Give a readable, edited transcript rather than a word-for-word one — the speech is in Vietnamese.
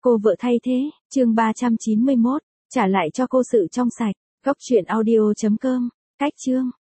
Cô vợ thay thế, chương 391, trả lại cho cô sự trong sạch. Góc truyện audio.com, cách chương.